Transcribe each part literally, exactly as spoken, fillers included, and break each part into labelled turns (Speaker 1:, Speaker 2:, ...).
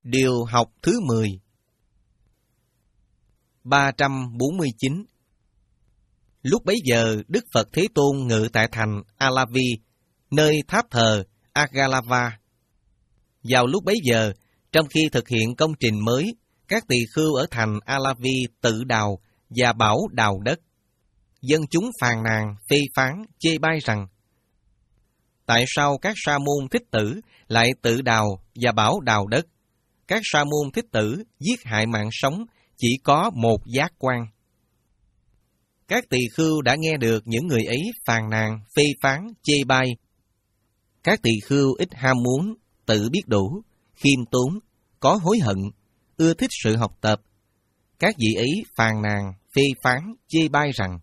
Speaker 1: Điều học thứ mười. ba trăm bốn mươi chín. Lúc bấy giờ, Đức Phật Thế Tôn ngự tại thành Alavi, nơi tháp thờ Agalava. Vào lúc bấy giờ, trong khi thực hiện công trình mới, các tỳ khưu ở thành Alavi tự đào và bảo đào đất. Dân chúng phàn nàn, phê phán, chê bai rằng: tại sao các sa môn thích tử lại tự đào và bảo đào đất? Các sa môn thích tử giết hại mạng sống chỉ có một giác quan. Các tỳ khưu đã nghe được những người ấy phàn nàn, phê phán, chê bai. Các tỳ khưu ít ham muốn, tự biết đủ, khiêm tốn, có hối hận, ưa thích sự học tập. Các vị ấy phàn nàn, phê phán, chê bai rằng: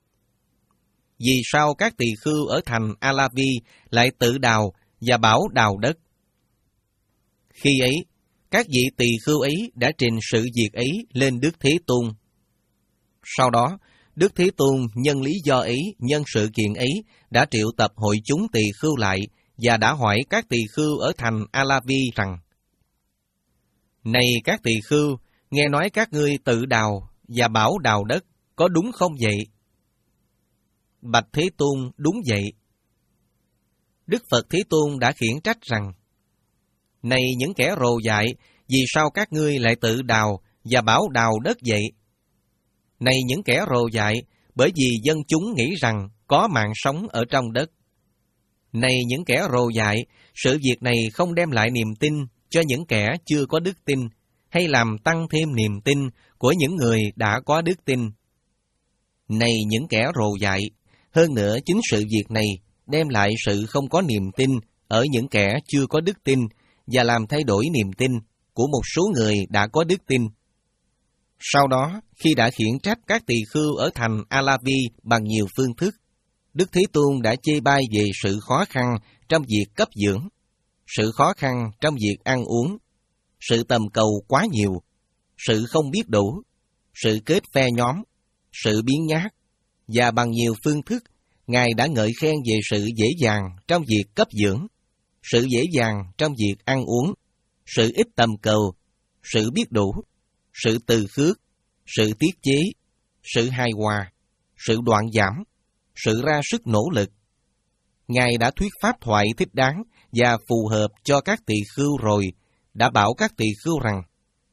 Speaker 1: vì sao các tỳ khưu ở thành Alavi lại tự đào và bảo đào đất? Khi ấy, các vị tỳ khưu ấy đã trình sự việc ấy lên Đức Thế Tôn. Sau đó, Đức Thế Tôn nhân lý do ấy, nhân sự kiện ấy, đã triệu tập hội chúng tỳ khưu lại và đã hỏi các tỳ khưu ở thành Alavi rằng: này các tỳ khưu, nghe nói các ngươi tự đào và bảo đào đất, có đúng không vậy? Bạch Thế Tôn, đúng vậy. Đức Phật Thế Tôn đã khiển trách rằng: này những kẻ rồ dại, vì sao các ngươi lại tự đào và bảo đào đất vậy? Này những kẻ rồ dại, bởi vì dân chúng nghĩ rằng có mạng sống ở trong đất. Này những kẻ rồ dại, sự việc này không đem lại niềm tin cho những kẻ chưa có đức tin, hay làm tăng thêm niềm tin của những người đã có đức tin. Này những kẻ rồ dại, hơn nữa chính sự việc này đem lại sự không có niềm tin ở những kẻ chưa có đức tin và làm thay đổi niềm tin của một số người đã có đức tin. Sau đó, khi đã khiển trách các tỳ khưu ở thành Alavi bằng nhiều phương thức, Đức Thế Tôn đã chê bai về sự khó khăn trong việc cấp dưỡng, sự khó khăn trong việc ăn uống, sự tầm cầu quá nhiều, sự không biết đủ, sự kết phe nhóm, sự biếng nhác, và bằng nhiều phương thức, Ngài đã ngợi khen về sự dễ dàng trong việc cấp dưỡng, sự dễ dàng trong việc ăn uống, sự ít tầm cầu, sự biết đủ, sự từ khước, sự tiết chế, sự hài hòa, sự đoạn giảm, sự ra sức nỗ lực. Ngài đã thuyết pháp thoại thích đáng và phù hợp cho các tỳ khưu rồi, đã bảo các tỳ khưu rằng: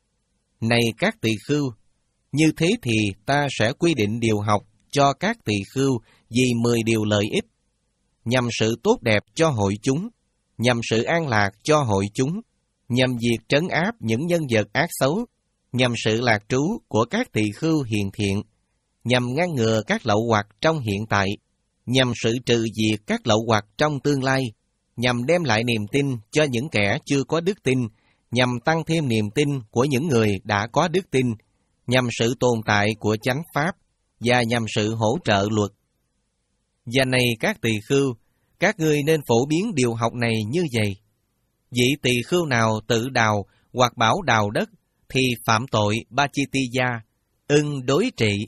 Speaker 1: này các tỳ khưu, như thế thì ta sẽ quy định điều học cho các tỳ khưu vì mười điều lợi ích, nhằm sự tốt đẹp cho hội chúng, nhằm sự an lạc cho hội chúng, nhằm việc trấn áp những nhân vật ác xấu, nhằm sự lạc trú của các tỳ khưu hiền thiện, nhằm ngăn ngừa các lậu hoặc trong hiện tại, nhằm sự trừ diệt các lậu hoặc trong tương lai, nhằm đem lại niềm tin cho những kẻ chưa có đức tin, nhằm tăng thêm niềm tin của những người đã có đức tin, nhằm sự tồn tại của chánh pháp, và nhằm sự hỗ trợ luật. Và này các tỳ khưu, các ngươi nên phổ biến điều học này như vậy. Vị tỳ khưu nào tự đào hoặc bảo đào đất thì phạm tội Bachitiya, ưng đối trị.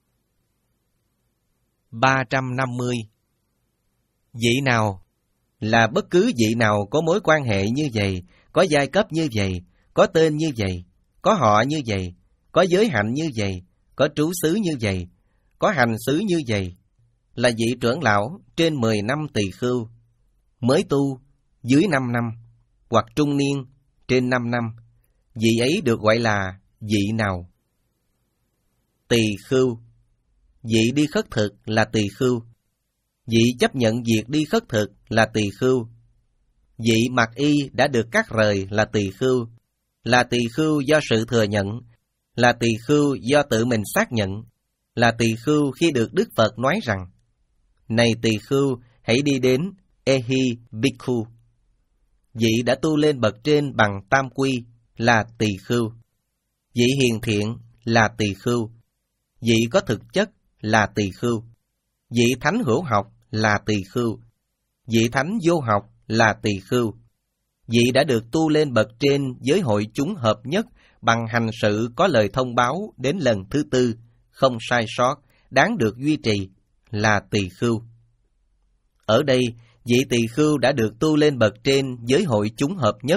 Speaker 1: ba trăm năm mươi. Vị nào là bất cứ vị nào có mối quan hệ như vậy, có giai cấp như vậy, có tên như vậy, có họ như vậy, có giới hạnh như vậy, có trú xứ như vậy, có hành xứ như vậy, là vị trưởng lão trên mười năm tỳ khưu, mới tu dưới năm năm, hoặc trung niên trên năm năm, vị ấy được gọi là vị nào? Tỳ khưu. Vị đi khất thực là tỳ khưu. Vị chấp nhận việc đi khất thực là tỳ khưu. Vị mặc y đã được cắt rời là tỳ khưu, là tỳ khưu do sự thừa nhận, là tỳ khưu do tự mình xác nhận, là tỳ khưu khi được Đức Phật nói rằng: này tỳ khưu, hãy đi đến Ehi Bhikkhu. Vị đã tu lên bậc trên bằng tam quy là tỳ khưu. Vị hiền thiện là tỳ khưu. Vị có thực chất là tỳ khưu. Vị thánh hữu học là tỳ khưu. Vị thánh vô học là tỳ khưu. Vị đã được tu lên bậc trên với hội chúng hợp nhất bằng hành sự có lời thông báo đến lần thứ tư, không sai sót, đáng được duy trì là tỳ khưu. Ở đây, vị tỳ khưu đã được tu lên bậc trên với hội chúng hợp nhất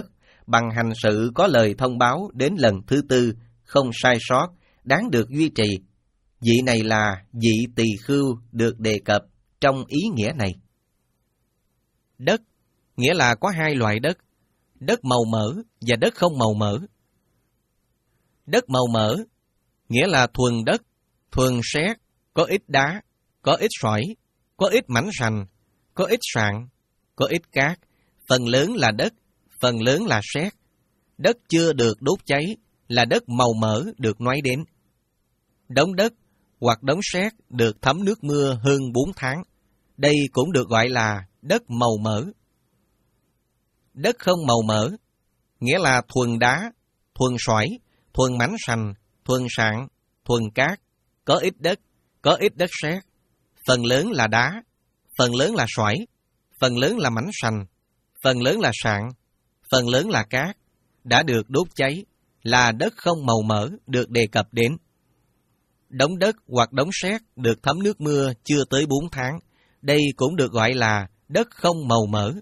Speaker 1: bằng hành sự có lời thông báo đến lần thứ tư, không sai sót, đáng được duy trì. Vị này là vị tỳ khưu được đề cập trong ý nghĩa này. Đất, nghĩa là có hai loại đất, đất màu mỡ và đất không màu mỡ. Đất màu mỡ, nghĩa là thuần đất, thuần sét, có ít đá, có ít sỏi, có ít mảnh sành, có ít sạn, có ít cát, phần lớn là đất, phần lớn là sét. Đất chưa được đốt cháy là đất màu mỡ được nói đến. Đống đất hoặc đống sét được thấm nước mưa hơn bốn tháng. Đây cũng được gọi là đất màu mỡ. Đất không màu mỡ, nghĩa là thuần đá, thuần sỏi, thuần mảnh sành, thuần sạn, thuần cát, có ít đất, có ít đất sét. Phần lớn là đá, phần lớn là sỏi, phần lớn là mảnh sành, phần lớn là sạn, phần lớn là cát, đã được đốt cháy, là đất không màu mỡ được đề cập đến. Đống đất hoặc đống sét được thấm nước mưa chưa tới bốn tháng, đây cũng được gọi là đất không màu mỡ.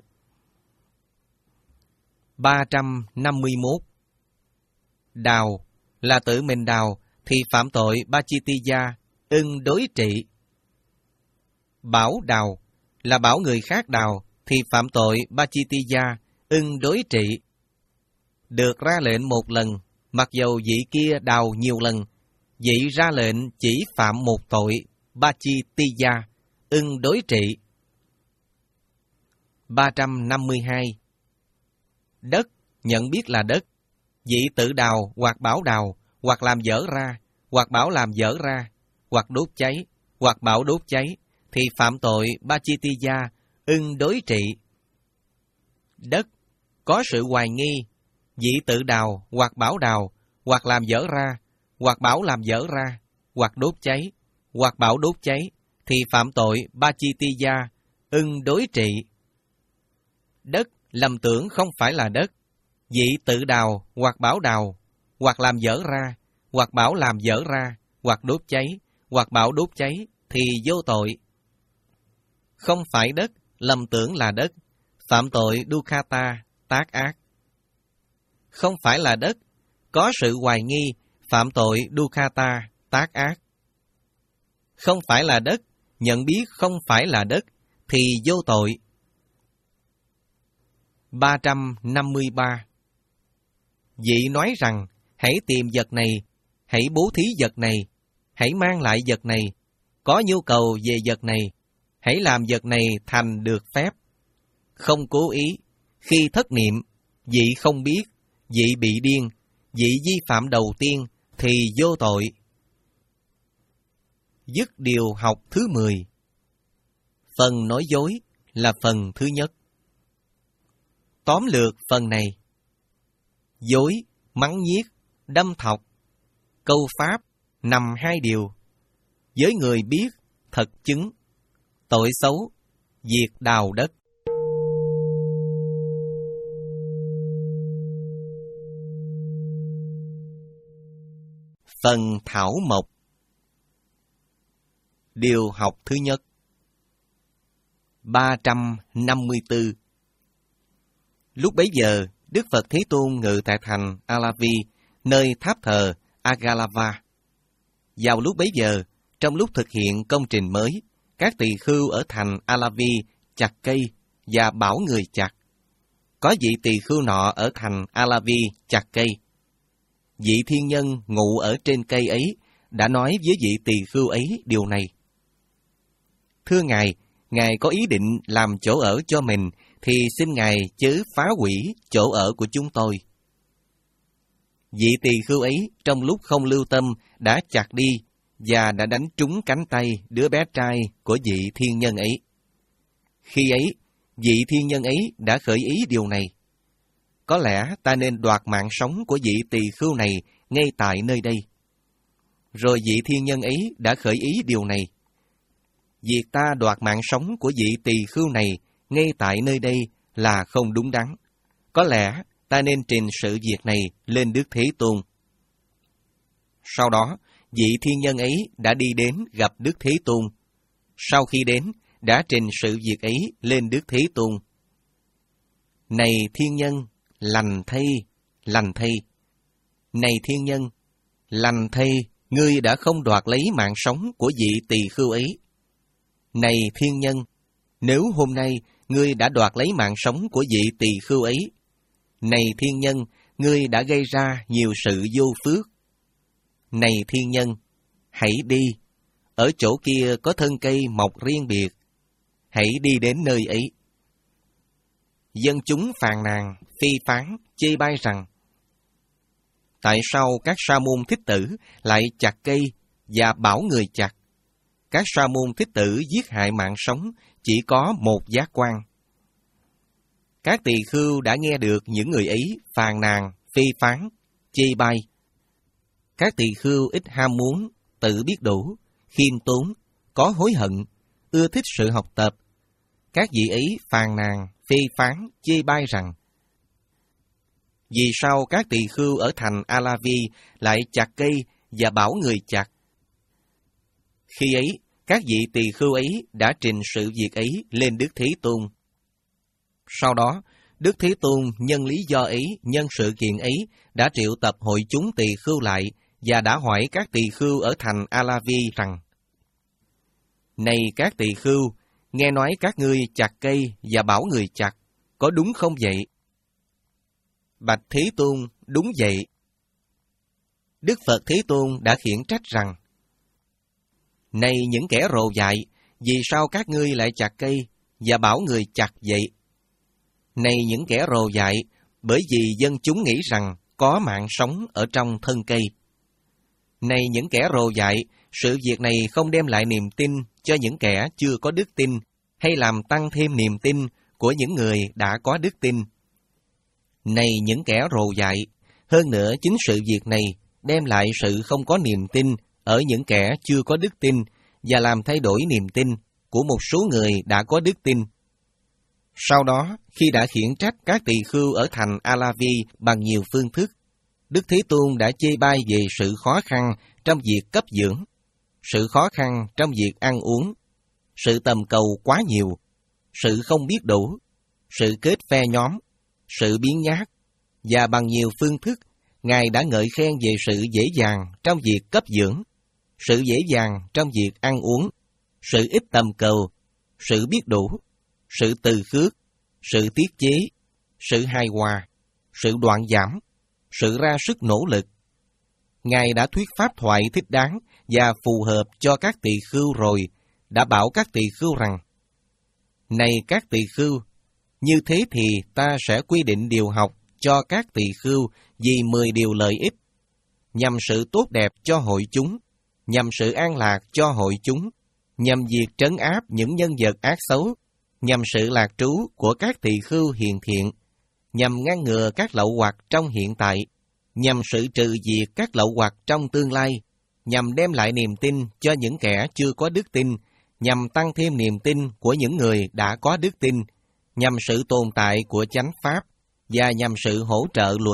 Speaker 1: ba trăm năm mươi mốt. Đào là tự mình đào thì phạm tội Pachittiya, ưng đối trị. Bảo đào là bảo người khác đào thì phạm tội Pachittiya, ưng đối trị. Được ra lệnh một lần, mặc dầu vị kia đào nhiều lần, vị ra lệnh chỉ phạm một tội Pachittiya, ưng đối trị. ba trăm năm mươi hai. Đất nhận biết là đất, vị tự đào hoặc bảo đào, hoặc làm dở ra, hoặc bảo làm dở ra, hoặc đốt cháy, hoặc bảo đốt cháy, thì phạm tội Pachittiya, ưng đối trị. Đất có sự hoài nghi, vị tự đào hoặc bảo đào, hoặc làm dở ra, hoặc bảo làm dở ra, hoặc đốt cháy, hoặc bảo đốt cháy, thì phạm tội Pachittiya, ưng đối trị. Đất lầm tưởng không phải là đất, vị tự đào hoặc bảo đào, hoặc làm dở ra, hoặc bảo làm dở ra, hoặc đốt cháy, hoặc bảo đốt cháy, thì vô tội. Không phải đất, lầm tưởng là đất, phạm tội Dukkata, tác ác. Không phải là đất, có sự hoài nghi, phạm tội Dukkata, tác ác. Không phải là đất, nhận biết không phải là đất, thì vô tội. ba trăm năm mươi ba. Vị nói rằng, hãy tìm vật này, hãy bố thí vật này, hãy mang lại vật này, có nhu cầu về vật này, hãy làm vật này thành được phép. Không cố ý, khi thất niệm, vị không biết, vị bị điên, vị vi phạm đầu tiên, thì vô tội. Dứt điều học thứ mười. Phần nói dối là phần thứ nhất. Tóm lược phần này: dối, mắng nhiếc, đâm thọc, câu pháp, nằm hai điều. Với người biết, thật chứng, tội xấu, việc đào đất. Phần thảo mộc. Điều học thứ nhất. ba trăm năm mươi tư. Lúc bấy giờ, Đức Phật Thế Tôn ngự tại thành Alavi, nơi tháp thờ Agalava. Vào lúc bấy giờ, trong lúc thực hiện công trình mới, các tỳ khưu ở thành Alavi chặt cây và bảo người chặt. Có vị tỳ khưu nọ ở thành Alavi chặt cây. Vị thiên nhân ngụ ở trên cây ấy đã nói với vị tỳ khưu ấy điều này: Thưa Ngài, Ngài có ý định làm chỗ ở cho mình, thì xin Ngài chớ phá hủy chỗ ở của chúng tôi. Vị tỳ khưu ấy trong lúc không lưu tâm đã chặt đi và đã đánh trúng cánh tay đứa bé trai của vị thiên nhân ấy. Khi ấy, vị thiên nhân ấy đã khởi ý điều này: Có lẽ ta nên đoạt mạng sống của vị tỳ khưu này ngay tại nơi đây. Rồi vị thiên nhân ấy đã khởi ý điều này: Việc ta đoạt mạng sống của vị tỳ khưu này ngay tại nơi đây là không đúng đắn. Có lẽ ta nên trình sự việc này lên Đức Thế Tôn. Sau đó, vị thiên nhân ấy đã đi đến gặp Đức Thế Tôn. Sau khi đến, đã trình sự việc ấy lên Đức Thế Tôn. Này thiên nhân, lành thay, lành thay. Này thiên nhân, lành thay, ngươi đã không đoạt lấy mạng sống của vị tỳ khưu ấy. Này thiên nhân, nếu hôm nay ngươi đã đoạt lấy mạng sống của vị tỳ khưu ấy, này thiên nhân, ngươi đã gây ra nhiều sự vô phước. Này thiên nhân, hãy đi, ở chỗ kia có thân cây mọc riêng biệt, hãy đi đến nơi ấy. Dân chúng phàn nàn, phê phán, chê bai rằng, tại sao các sa môn thích tử lại chặt cây và bảo người chặt? Các sa môn thích tử giết hại mạng sống chỉ có một giác quan. Các tỳ khưu đã nghe được những người ấy phàn nàn, phê phán, chê bai. Các tỳ khưu ít ham muốn, tự biết đủ, khiêm tốn, có hối hận, ưa thích sự học tập. Các vị ấy phàn nàn, phê phán, chê bai rằng, vì sao các tỳ khưu ở thành A-la-vi lại chặt cây và bảo người chặt? Khi ấy, các vị tỳ khưu ấy đã trình sự việc ấy lên Đức Thế Tôn. Sau đó, Đức Thế Tôn nhân lý do ấy, nhân sự kiện ấy, đã triệu tập hội chúng tỳ khưu lại và đã hỏi các tỳ khưu ở thành A-la-vi rằng, này các tỳ khưu, nghe nói các ngươi chặt cây và bảo người chặt, có đúng không vậy? Bạch Thế Tôn, đúng vậy. Đức Phật Thế Tôn đã khiển trách rằng, này những kẻ rồ dại, vì sao các ngươi lại chặt cây và bảo người chặt vậy? Này những kẻ rồ dại, bởi vì dân chúng nghĩ rằng có mạng sống ở trong thân cây. Này những kẻ rồ dại, sự việc này không đem lại niềm tin cho những kẻ chưa có đức tin, hay làm tăng thêm niềm tin của những người đã có đức tin. Này những kẻ rồ dại, hơn nữa chính sự việc này đem lại sự không có niềm tin ở những kẻ chưa có đức tin và làm thay đổi niềm tin của một số người đã có đức tin. Sau đó, khi đã khiển trách các tỳ khưu ở thành A-la-vi bằng nhiều phương thức, Đức Thế Tôn đã chê bai về sự khó khăn trong việc cấp dưỡng, sự khó khăn trong việc ăn uống, sự tầm cầu quá nhiều, sự không biết đủ, sự kết phe nhóm, sự biến nhát, và bằng nhiều phương thức, Ngài đã ngợi khen về sự dễ dàng trong việc cấp dưỡng, sự dễ dàng trong việc ăn uống, sự ít tầm cầu, sự biết đủ, sự từ khước, sự tiết chế, sự hài hòa, sự đoạn giảm, sự ra sức nỗ lực. Ngài đã thuyết pháp thoại thích đáng và phù hợp cho các tỳ khưu rồi, đã bảo các tỳ khưu rằng, này các tỳ khưu, như thế thì ta sẽ quy định điều học cho các tỳ khưu vì mười điều lợi ích, nhằm sự tốt đẹp cho hội chúng, nhằm sự an lạc cho hội chúng, nhằm việc trấn áp những nhân vật ác xấu, nhằm sự lạc trú của các tỳ khưu hiền thiện, nhằm ngăn ngừa các lậu hoặc trong hiện tại, nhằm sự trừ diệt các lậu hoặc trong tương lai, nhằm đem lại niềm tin cho những kẻ chưa có đức tin, nhằm tăng thêm niềm tin của những người đã có đức tin, nhằm sự tồn tại của chánh pháp, và nhằm sự hỗ trợ luật.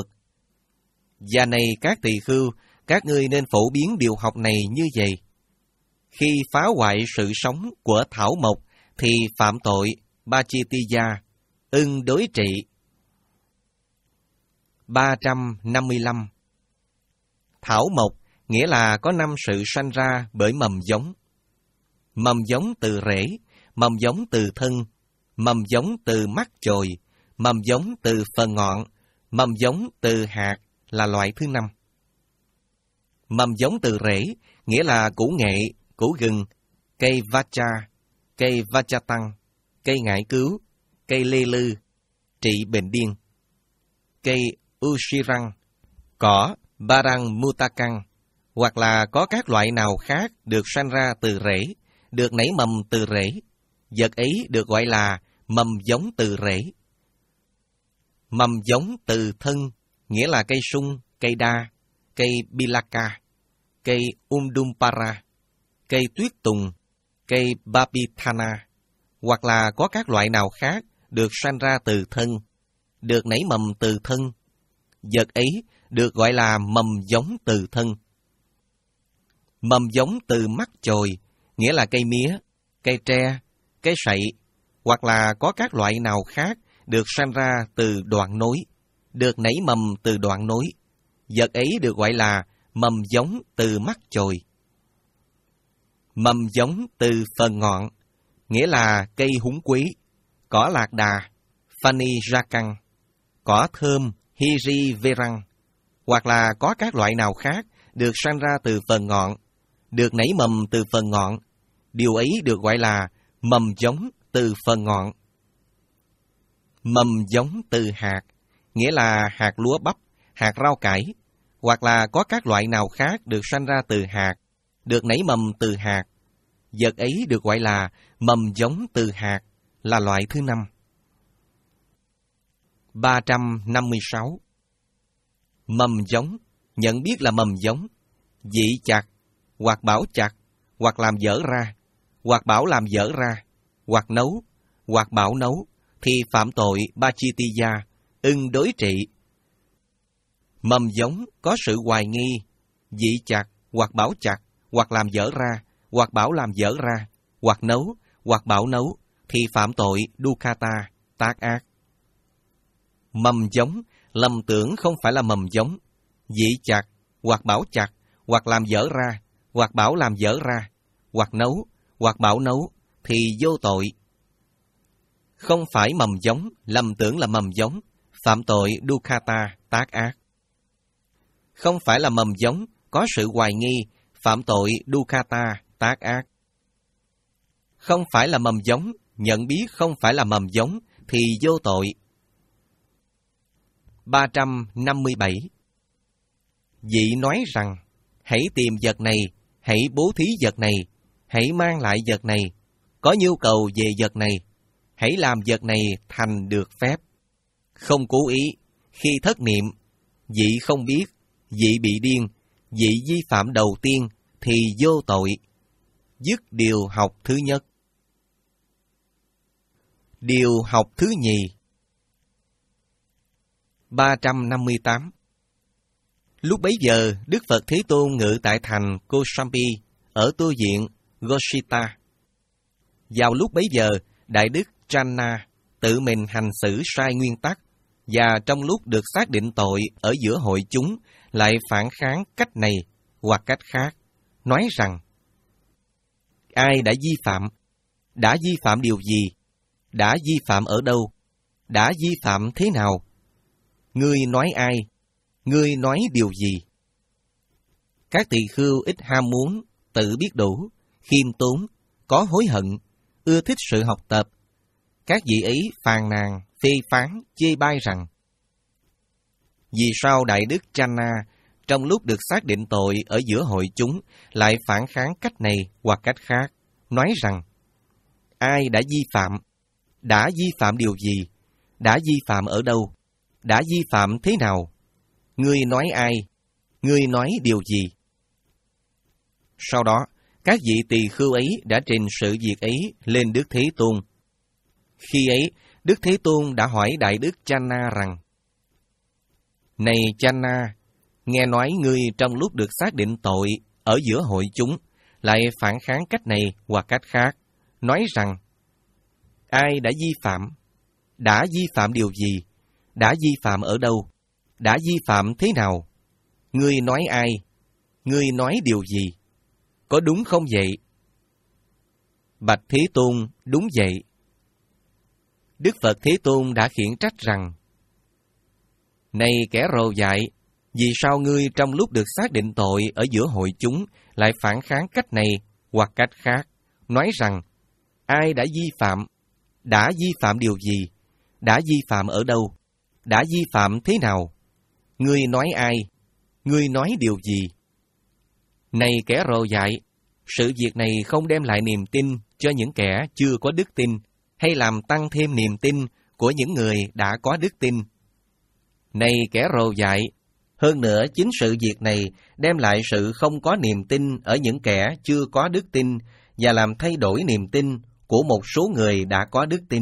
Speaker 1: Và này các tỳ khưu, các ngươi nên phổ biến điều học này như vậy. Khi phá hoại sự sống của thảo mộc, thì phạm tội Bachitiya, ưng đối trị. ba trăm năm mươi lăm. Thảo mộc nghĩa là có năm sự sanh ra bởi mầm giống. Mầm giống từ rễ, mầm giống từ thân, mầm giống từ mắt chồi, mầm giống từ phần ngọn, mầm giống từ hạt là loại thứ năm. Mầm giống từ rễ nghĩa là củ nghệ, củ gừng, cây vacha, cây vachatang, cây ngải cứu, cây lê lư, trị bệnh điên, cây ushirang, cỏ barang mutakang, hoặc là có các loại nào khác được sanh ra từ rễ, được nảy mầm từ rễ, vật ấy được gọi là mầm giống từ rễ. Mầm giống từ thân nghĩa là cây sung, cây đa, cây bilaka, cây umdumpara, cây tuyết tùng, cây babithana, hoặc là có các loại nào khác được sanh ra từ thân, được nảy mầm từ thân, vật ấy được gọi là mầm giống từ thân. Mầm giống từ mắt chồi nghĩa là cây mía, cây tre, cây sậy, hoặc là có các loại nào khác được sanh ra từ đoạn nối, được nảy mầm từ đoạn nối. Vật ấy được gọi là mầm giống từ mắt chồi. Mầm giống từ phần ngọn, nghĩa là cây húng quý, cỏ lạc đà, Phani Rakang, cỏ thơm, Hiri Verang, hoặc là có các loại nào khác được sanh ra từ phần ngọn, được nảy mầm từ phần ngọn. Điều ấy được gọi là mầm giống từ phần ngọn. Mầm giống từ hạt, nghĩa là hạt lúa bắp, hạt rau cải, hoặc là có các loại nào khác được sanh ra từ hạt, được nảy mầm từ hạt. Vật ấy được gọi là mầm giống từ hạt, là loại thứ năm. ba trăm năm mươi sáu. Mầm giống, nhận biết là mầm giống, dị chặt, hoặc bảo chặt, hoặc làm dở ra, hoặc bảo làm dở ra, hoặc nấu, hoặc bảo nấu, thì phạm tội Pachitiya, ưng đối trị. Mầm giống có sự hoài nghi, dị chặt, hoặc bảo chặt, hoặc làm dở ra, hoặc bảo làm dở ra, hoặc nấu, hoặc bảo nấu, thì phạm tội Dukkata, tác ác. Mầm giống, lầm tưởng không phải là mầm giống, dị chặt, hoặc bảo chặt, hoặc làm dở ra, hoặc bảo làm dở ra, hoặc nấu, hoặc bảo nấu, thì vô tội. Không phải mầm giống, lầm tưởng là mầm giống, phạm tội Dukkata, tác ác. Không phải là mầm giống, có sự hoài nghi, phạm tội Dukkata, tác ác. Không phải là mầm giống, nhận biết không phải là mầm giống, thì vô tội. ba trăm năm mươi bảy. Vị nói rằng, hãy tìm vật này, hãy bố thí vật này, hãy mang lại vật này, có nhu cầu về vật này, hãy làm vật này thành được phép. Không cố ý, khi thất niệm, vị không biết, vị bị điên, vị vi phạm đầu tiên, thì vô tội. Dứt điều học thứ nhất. Điều học thứ nhì. ba trăm năm mươi tám. Lúc bấy giờ, Đức Phật Thế Tôn ngự tại thành Kosambi, ở tu viện Goshita. Vào lúc bấy giờ, Đại Đức Channa tự mình hành xử sai nguyên tắc, và trong lúc được xác định tội ở giữa hội chúng, lại phản kháng cách này hoặc cách khác, nói rằng: ai đã vi phạm? Đã vi phạm điều gì? Đã vi phạm ở đâu? Đã vi phạm thế nào? Ngươi nói ai? Ngươi nói điều gì? Các tỳ khưu ít ham muốn, tự biết đủ, khiêm tốn, có hối hận, ưa thích sự học tập. Các vị ấy phàn nàn, phê phán, chê bai rằng: vì sao Đại Đức Channa trong lúc được xác định tội ở giữa hội chúng lại phản kháng cách này hoặc cách khác, nói rằng: ai đã vi phạm? Đã vi phạm điều gì? Đã vi phạm ở đâu? Đã vi phạm thế nào? Ngươi nói ai? Ngươi nói điều gì? Sau đó, các vị tỳ khưu ấy đã trình sự việc ấy lên Đức Thế Tôn. Khi ấy, Đức Thế Tôn đã hỏi Đại Đức Channa rằng: này Channa, nghe nói ngươi trong lúc được xác định tội ở giữa hội chúng, lại phản kháng cách này hoặc cách khác, nói rằng: ai đã vi phạm? Đã vi phạm điều gì? Đã vi phạm ở đâu? Đã vi phạm thế nào? Ngươi nói ai? Ngươi nói điều gì? Có đúng không vậy? Bạch Thế Tôn, đúng vậy. Đức Phật Thế Tôn đã khiển trách rằng: này kẻ rồ dại, vì sao ngươi trong lúc được xác định tội ở giữa hội chúng lại phản kháng cách này hoặc cách khác, nói rằng: ai đã vi phạm? Đã vi phạm điều gì? Đã vi phạm ở đâu? Đã vi phạm thế nào? Ngươi nói ai? Ngươi nói điều gì? Này kẻ rồ dại, sự việc này không đem lại niềm tin cho những kẻ chưa có đức tin, hay làm tăng thêm niềm tin của những người đã có đức tin. Này kẻ rồ dại, hơn nữa chính sự việc này đem lại sự không có niềm tin ở những kẻ chưa có đức tin và làm thay đổi niềm tin của một số người đã có đức tin.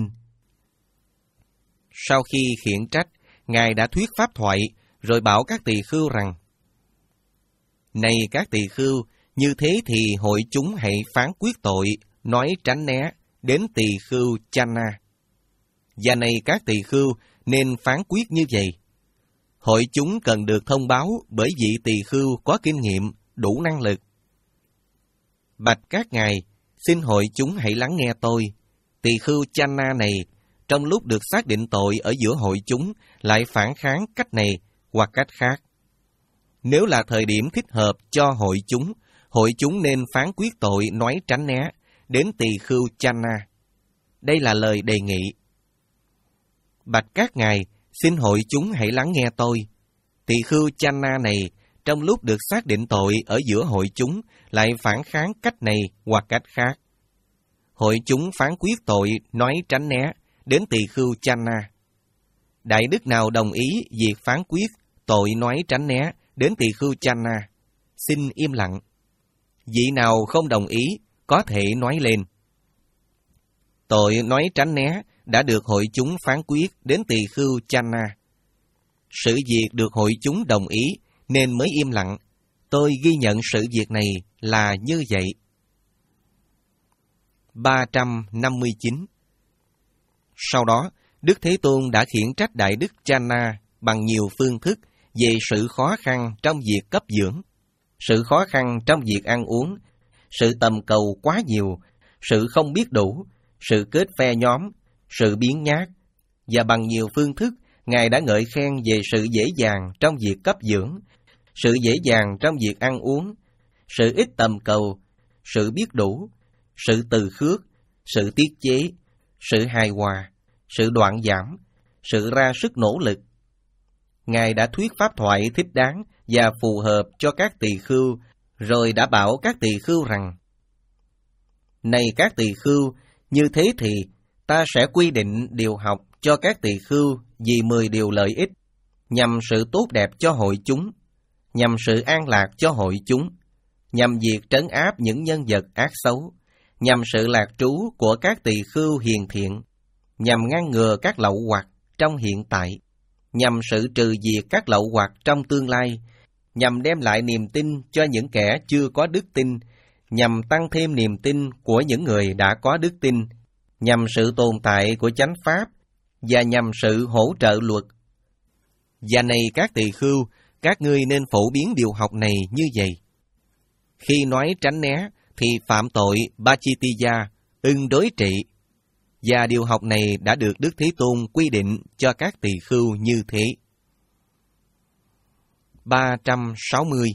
Speaker 1: Sau khi khiển trách, Ngài đã thuyết pháp thoại rồi bảo các tỳ khưu rằng: này các tỳ khưu, như thế thì hội chúng hãy phán quyết tội, nói tránh né đến tỳ khưu Channa. Và này các tỳ khưu nên phán quyết như vậy: Hội chúng cần được thông báo bởi vị tỳ khưu có kinh nghiệm, đủ năng lực. Bạch các ngài, xin hội chúng hãy lắng nghe tôi. Tỳ khưu Channa này, trong lúc được xác định tội ở giữa hội chúng, lại phản kháng cách này hoặc cách khác. Nếu là thời điểm thích hợp cho hội chúng, hội chúng nên phán quyết tội nói tránh né đến tỳ khưu Channa. Đây là lời đề nghị. Bạch các ngài, xin hội chúng hãy lắng nghe tôi. Tỳ khưu Channa này, trong lúc được xác định tội ở giữa hội chúng, lại phản kháng cách này hoặc cách khác. Hội chúng phán quyết tội nói tránh né đến tỳ khưu Channa. Đại đức nào đồng ý việc phán quyết tội nói tránh né đến tỳ khưu Channa, xin im lặng. Vị nào không đồng ý, có thể nói lên. Tội nói tránh né đã được hội chúng phán quyết đến tỳ khưu Channa. Sự việc được hội chúng đồng ý nên mới im lặng. Tôi ghi nhận sự việc này là như vậy. ba trăm năm mươi chín. Sau đó, Đức Thế Tôn đã khiển trách Đại Đức Channa bằng nhiều phương thức về sự khó khăn trong việc cấp dưỡng, sự khó khăn trong việc ăn uống, sự tầm cầu quá nhiều, sự không biết đủ, sự kết phe nhóm, sự biếng nhác, và bằng nhiều phương thức, Ngài đã ngợi khen về sự dễ dàng trong việc cấp dưỡng, sự dễ dàng trong việc ăn uống, sự ít tầm cầu, sự biết đủ, sự từ khước, sự tiết chế, sự hài hòa, sự đoạn giảm, sự ra sức nỗ lực. Ngài đã thuyết pháp thoại thích đáng và phù hợp cho các tỳ khưu, rồi đã bảo các tỳ khưu rằng: Này các tỳ khưu, như thế thì ta sẽ quy định điều học cho các tỳ khưu vì mười điều lợi ích, nhằm sự tốt đẹp cho hội chúng, nhằm sự an lạc cho hội chúng, nhằm việc trấn áp những nhân vật ác xấu, nhằm sự lạc trú của các tỳ khưu hiền thiện, nhằm ngăn ngừa các lậu hoặc trong hiện tại, nhằm sự trừ diệt các lậu hoặc trong tương lai, nhằm đem lại niềm tin cho những kẻ chưa có đức tin, nhằm tăng thêm niềm tin của những người đã có đức tin, nhằm sự tồn tại của chánh pháp, và nhằm sự hỗ trợ luật. Và này các tỳ khưu, các ngươi nên phổ biến điều học này như vậy. Khi nói tránh né, thì phạm tội Pachittiya, ưng đối trị. Và điều học này đã được Đức Thế Tôn quy định cho các tỳ khưu như thế. ba trăm sáu mươi.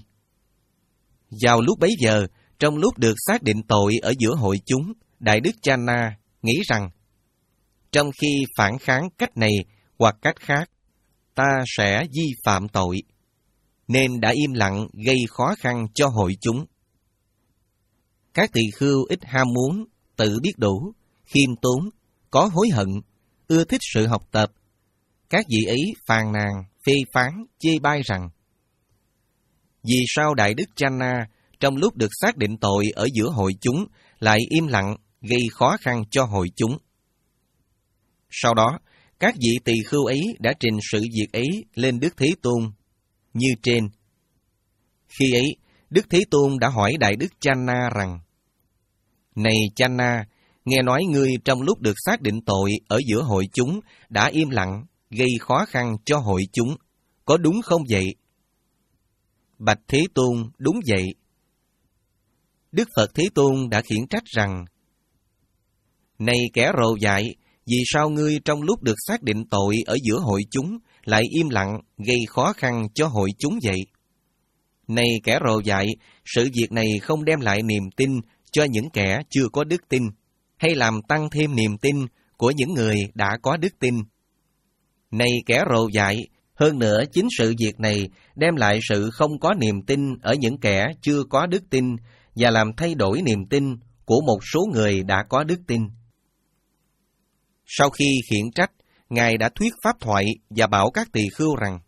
Speaker 1: Vào lúc bấy giờ, trong lúc được xác định tội ở giữa hội chúng, Đại Đức Channa nghĩ rằng, trong khi phản kháng cách này hoặc cách khác, ta sẽ vi phạm tội, nên đã im lặng gây khó khăn cho hội chúng. Các tỳ khưu ít ham muốn, tự biết đủ, khiêm tốn, có hối hận, ưa thích sự học tập. Các vị ấy phàn nàn, phê phán, chê bai rằng: Vì sao Đại Đức Channa trong lúc được xác định tội ở giữa hội chúng lại im lặng gây khó khăn cho hội chúng? Sau đó, các vị tỳ khưu ấy đã trình sự việc ấy lên Đức Thế Tôn như trên. Khi ấy, Đức Thế Tôn đã hỏi Đại Đức Channa rằng: Này Channa, nghe nói ngươi trong lúc được xác định tội ở giữa hội chúng đã im lặng, gây khó khăn cho hội chúng, có đúng không vậy? Bạch Thế Tôn, đúng vậy. Đức Phật Thế Tôn đã khiển trách rằng: Này kẻ rồ dại, vì sao ngươi trong lúc được xác định tội ở giữa hội chúng lại im lặng, gây khó khăn cho hội chúng vậy? Này kẻ rồ dại, sự việc này không đem lại niềm tin cho những kẻ chưa có đức tin, hay làm tăng thêm niềm tin của những người đã có đức tin. Này kẻ rồ dại, hơn nữa chính sự việc này đem lại sự không có niềm tin ở những kẻ chưa có đức tin và làm thay đổi niềm tin của một số người đã có đức tin. Sau khi khiển trách, Ngài đã thuyết pháp thoại và bảo các tỳ khưu rằng: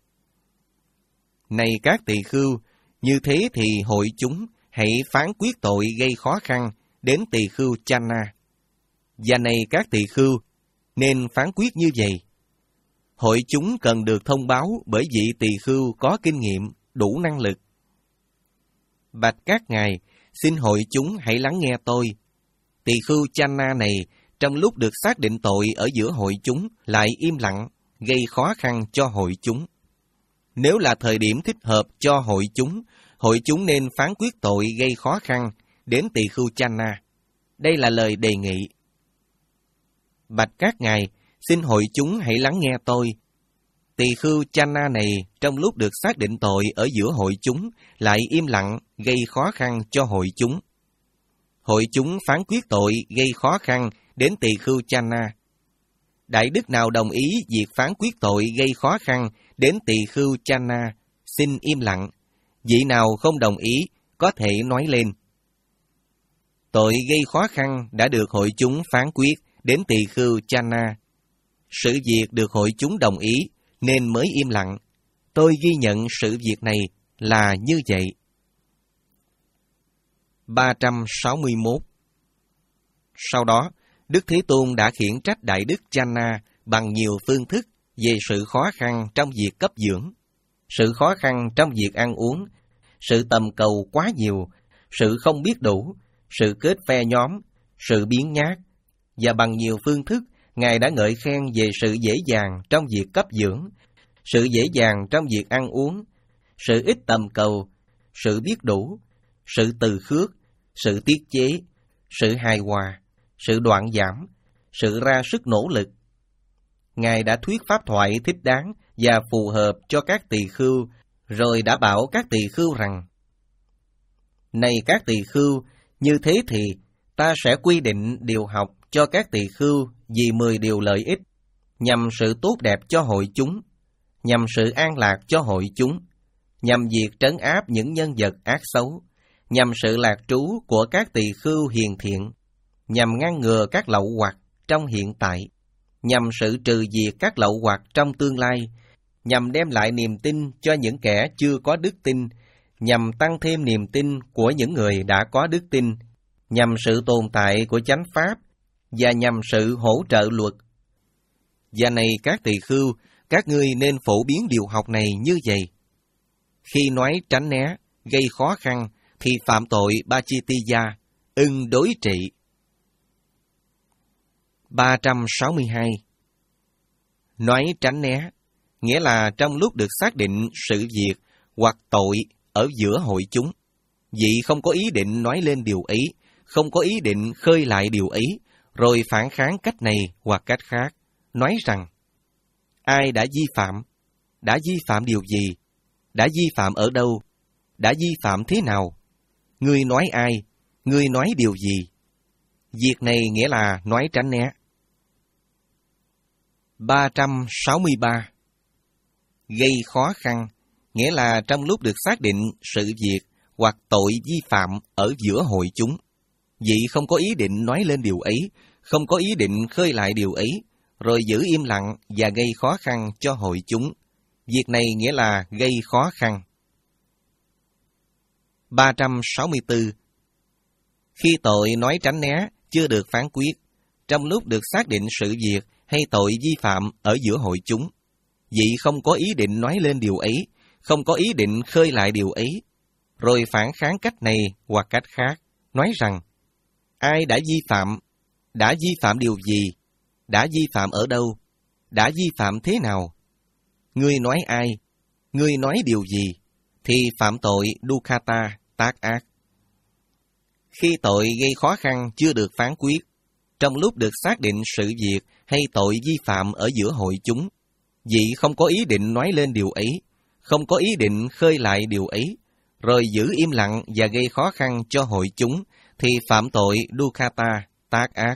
Speaker 1: Này các tỳ khưu, như thế thì hội chúng hãy phán quyết tội gây khó khăn đến tỳ khưu Channa. Và này các tỳ khưu, nên phán quyết như vậy. Hội chúng cần được thông báo bởi vị tỳ khưu có kinh nghiệm, đủ năng lực. Bạch các ngài, xin hội chúng hãy lắng nghe tôi. Tỳ khưu Channa này, trong lúc được xác định tội ở giữa hội chúng, lại im lặng, gây khó khăn cho hội chúng. Nếu là thời điểm thích hợp cho hội chúng, hội chúng nên phán quyết tội gây khó khăn đến tỳ khưu Channa. Đây là lời đề nghị. Bạch các ngài, xin hội chúng hãy lắng nghe tôi. Tỳ khưu Channa này trong lúc được xác định tội ở giữa hội chúng lại im lặng gây khó khăn cho hội chúng. Hội chúng phán quyết tội gây khó khăn đến tỳ khưu Channa. Đại đức nào đồng ý việc phán quyết tội gây khó khăn đến tỳ khưu Channa, xin im lặng. Vị nào không đồng ý có thể nói lên. Tội gây khó khăn đã được hội chúng phán quyết đến tỳ khưu Channa. Sự việc được hội chúng đồng ý nên mới im lặng. Tôi ghi nhận sự việc này là như vậy. ba trăm sáu mươi mốt. Sau đó, Đức Thế Tôn đã khiển trách Đại Đức Channa bằng nhiều phương thức về sự khó khăn trong việc cấp dưỡng, sự khó khăn trong việc ăn uống, sự tầm cầu quá nhiều, sự không biết đủ, sự kết phe nhóm, sự biếng nhác, và bằng nhiều phương thức, Ngài đã ngợi khen về sự dễ dàng trong việc cấp dưỡng, sự dễ dàng trong việc ăn uống, sự ít tầm cầu, sự biết đủ, sự từ khước, sự tiết chế, sự hài hòa, sự đoạn giảm, sự ra sức nỗ lực. Ngài đã thuyết pháp thoại thích đáng và phù hợp cho các tỳ khưu, rồi đã bảo các tỳ khưu rằng: Này các tỳ khưu, như thế thì ta sẽ quy định điều học cho các tỳ khưu vì mười điều lợi ích, nhằm sự tốt đẹp cho hội chúng, nhằm sự an lạc cho hội chúng, nhằm việc trấn áp những nhân vật ác xấu, nhằm sự lạc trú của các tỳ khưu hiền thiện, nhằm ngăn ngừa các lậu hoặc trong hiện tại, nhằm sự trừ diệt các lậu hoặc trong tương lai, nhằm đem lại niềm tin cho những kẻ chưa có đức tin, nhằm tăng thêm niềm tin của những người đã có đức tin, nhằm sự tồn tại của chánh pháp, và nhằm sự hỗ trợ luật. Và này các tỳ khưu, các ngươi nên phổ biến điều học này như vậy. Khi nói tránh né, gây khó khăn, thì phạm tội Pachittiya, ưng đối trị. ba trăm sáu mươi hai. Nói tránh né, nghĩa là trong lúc được xác định sự việc hoặc tội ở giữa hội chúng, vị không có ý định nói lên điều ấy, không có ý định khơi lại điều ấy, rồi phản kháng cách này hoặc cách khác, nói rằng: Ai đã vi phạm? Đã vi phạm điều gì? Đã vi phạm ở đâu? Đã vi phạm thế nào? Ngươi nói ai? Ngươi nói điều gì? Việc này nghĩa là nói tránh né. ba trăm sáu mươi ba. Gây khó khăn, nghĩa là trong lúc được xác định sự việc hoặc tội vi phạm ở giữa hội chúng, vị không có ý định nói lên điều ấy, không có ý định khơi lại điều ấy, rồi giữ im lặng và gây khó khăn cho hội chúng. Việc này nghĩa là gây khó khăn. ba trăm sáu mươi tư. Khi tội nói tránh né chưa được phán quyết, trong lúc được xác định sự việc hay tội vi phạm ở giữa hội chúng, vị không có ý định nói lên điều ấy, không có ý định khơi lại điều ấy, rồi phản kháng cách này hoặc cách khác, nói rằng: Ai đã vi phạm? Đã vi phạm điều gì? Đã vi phạm ở đâu? Đã vi phạm thế nào? Ngươi nói ai? Ngươi nói điều gì? Thì phạm tội Dukkata, tác ác. Khi tội gây khó khăn chưa được phán quyết, trong lúc được xác định sự việc hay tội vi phạm ở giữa hội chúng, vị không có ý định nói lên điều ấy, không có ý định khơi lại điều ấy, rồi giữ im lặng và gây khó khăn cho hội chúng, thì phạm tội Dukkata, tác ác.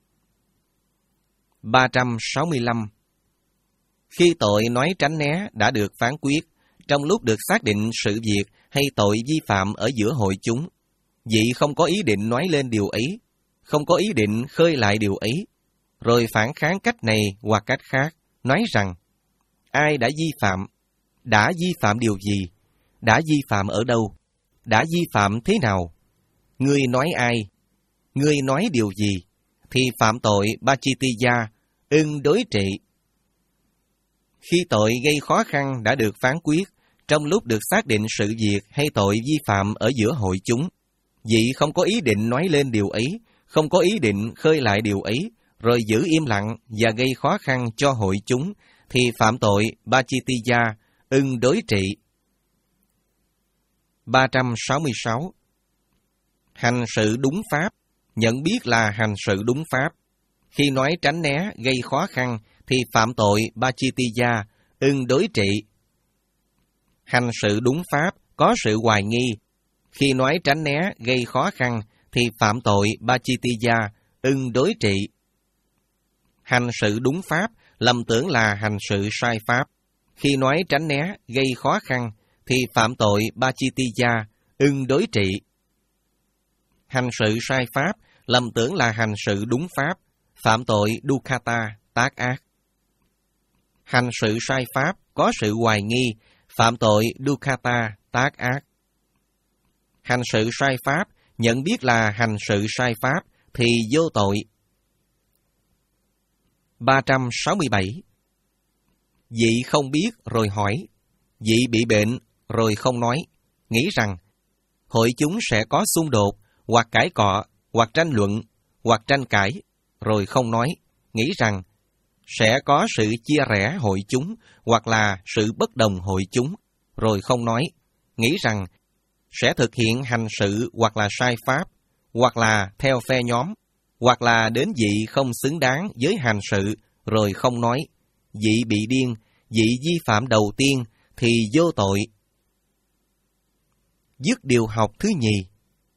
Speaker 1: ba trăm sáu mươi lăm. Khi tội nói tránh né đã được phán quyết, trong lúc được xác định sự việc hay tội vi phạm ở giữa hội chúng, vị không có ý định nói lên điều ấy, không có ý định khơi lại điều ấy, rồi phản kháng cách này hoặc cách khác, nói rằng: Ai đã vi phạm? Đã vi phạm điều gì? Đã vi phạm ở đâu? Đã vi phạm thế nào? Ngươi nói ai? Ngươi nói điều gì? Thì phạm tội Pachittiya, ưng đối trị. Khi tội gây khó khăn đã được phán quyết, trong lúc được xác định sự việc hay tội vi phạm ở giữa hội chúng, vị không có ý định nói lên điều ấy, không có ý định khơi lại điều ấy, rồi giữ im lặng và gây khó khăn cho hội chúng, thì phạm tội Pachittiya, ưng đối trị. ba trăm sáu mươi sáu. Hành sự đúng pháp, nhận biết là hành sự đúng pháp. Khi nói tránh né gây khó khăn thì phạm tội Pachittiya, ưng đối trị. Hành sự đúng pháp, có sự hoài nghi. Khi nói tránh né gây khó khăn thì phạm tội Pachittiya, ưng đối trị. Hành sự đúng pháp, lầm tưởng là hành sự sai pháp. Khi nói tránh né gây khó khăn thì phạm tội Pachittiya, ưng đối trị. Hành sự sai pháp, lầm tưởng là hành sự đúng pháp, phạm tội Dukkhata, tác ác. Hành sự sai pháp, có sự hoài nghi, phạm tội Dukkhata, tác ác. Hành sự sai pháp, nhận biết là hành sự sai pháp, thì vô tội. ba trăm sáu mươi bảy. Vị không biết rồi hỏi, vị bị bệnh rồi không nói, nghĩ rằng hội chúng sẽ có xung đột, hoặc cãi cọ, hoặc tranh luận, hoặc tranh cãi, rồi không nói, nghĩ rằng sẽ có sự chia rẽ hội chúng, hoặc là sự bất đồng hội chúng, rồi không nói, nghĩ rằng sẽ thực hiện hành sự hoặc là sai pháp, hoặc là theo phe nhóm, hoặc là đến vị không xứng đáng với hành sự, rồi không nói, vị bị điên, vị vi phạm đầu tiên thì vô tội. Dứt điều học thứ nhì.